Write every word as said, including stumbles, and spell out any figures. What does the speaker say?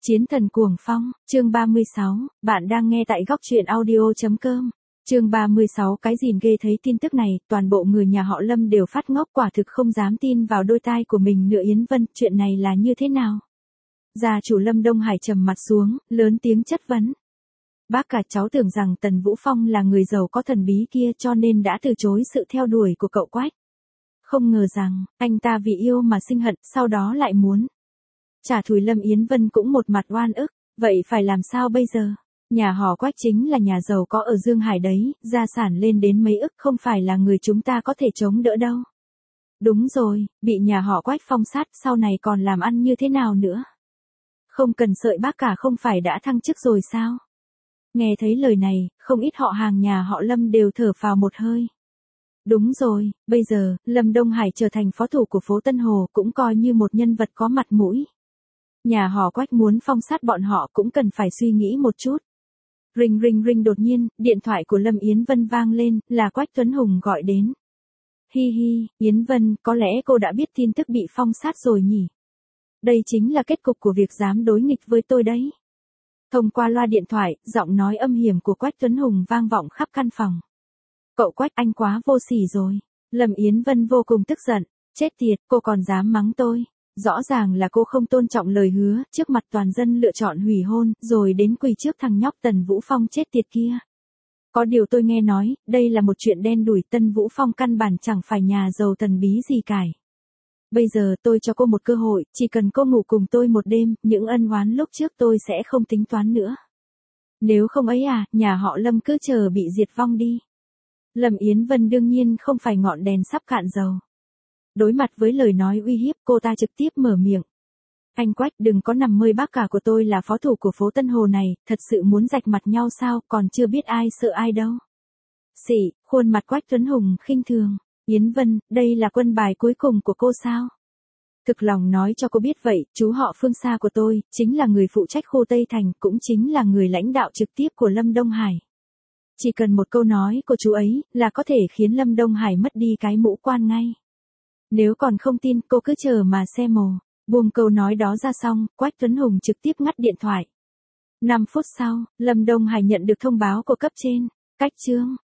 Chiến thần cuồng phong, chương ba mươi sáu, bạn đang nghe tại góc truyện audio chấm com. Chương ba mươi sáu, cái gìn ghê. Thấy tin tức này, toàn bộ người nhà họ Lâm đều phát ngốc, quả thực không dám tin vào đôi tai của mình nữa. Yến Vân, chuyện này là như thế nào? Gia chủ Lâm Đông Hải trầm mặt xuống, lớn tiếng chất vấn. Bác cả, cháu tưởng rằng Tần Vũ Phong là người giàu có thần bí kia cho nên đã từ chối sự theo đuổi của cậu Quách. Không ngờ rằng, anh ta vì yêu mà sinh hận, sau đó lại muốn trả thù. Lâm Yến Vân cũng một mặt oan ức, vậy phải làm sao bây giờ? Nhà họ Quách chính là nhà giàu có ở Dương Hải đấy, gia sản lên đến mấy ức, không phải là người chúng ta có thể chống đỡ đâu. Đúng rồi, bị nhà họ Quách phong sát, sau này còn làm ăn như thế nào nữa? Không cần sợi bác cả không phải đã thăng chức rồi sao? Nghe thấy lời này, không ít họ hàng nhà họ Lâm đều thở phào một hơi. Đúng rồi, bây giờ, Lâm Đông Hải trở thành phó thủ của phố Tân Hồ cũng coi như một nhân vật có mặt mũi. Nhà họ Quách muốn phong sát bọn họ cũng cần phải suy nghĩ một chút. Ring ring ring, đột nhiên, điện thoại của Lâm Yến Vân vang lên, là Quách Tuấn Hùng gọi đến. Hi hi, Yến Vân, có lẽ cô đã biết tin tức bị phong sát rồi nhỉ? Đây chính là kết cục của việc dám đối nghịch với tôi đấy. Thông qua loa điện thoại, giọng nói âm hiểm của Quách Tuấn Hùng vang vọng khắp căn phòng. Cậu Quách, anh quá vô sỉ rồi. Lâm Yến Vân vô cùng tức giận. Chết tiệt, cô còn dám mắng tôi. Rõ ràng là cô không tôn trọng lời hứa, trước mặt toàn dân lựa chọn hủy hôn, rồi đến quỳ trước thằng nhóc Tần Vũ Phong chết tiệt kia. Có điều tôi nghe nói, đây là một chuyện đen đủi, Tần Vũ Phong căn bản chẳng phải nhà giàu thần bí gì cả. Bây giờ tôi cho cô một cơ hội, chỉ cần cô ngủ cùng tôi một đêm, những ân oán lúc trước tôi sẽ không tính toán nữa. Nếu không ấy à, nhà họ Lâm cứ chờ bị diệt vong đi. Lâm Yến Vân đương nhiên không phải ngọn đèn sắp cạn dầu. Đối mặt với lời nói uy hiếp, cô ta trực tiếp mở miệng. Anh Quách, đừng có nằm mơ, bác cả của tôi là phó thủ của phố Tân Hồ này, thật sự muốn rạch mặt nhau sao, còn chưa biết ai sợ ai đâu. Xỉ, khuôn mặt Quách Tuấn Hùng khinh thường. Yến Vân, đây là quân bài cuối cùng của cô sao? Thực lòng nói cho cô biết vậy, chú họ Phương Sa của tôi, chính là người phụ trách khu Tây Thành, cũng chính là người lãnh đạo trực tiếp của Lâm Đông Hải. Chỉ cần một câu nói của chú ấy, là có thể khiến Lâm Đông Hải mất đi cái mũ quan ngay. Nếu còn không tin, cô cứ chờ mà xem mồ. Buông câu nói đó ra xong, Quách Tuấn Hùng trực tiếp ngắt điện thoại. năm phút sau, Lâm Đông Hải nhận được thông báo của cấp trên. Cách chương,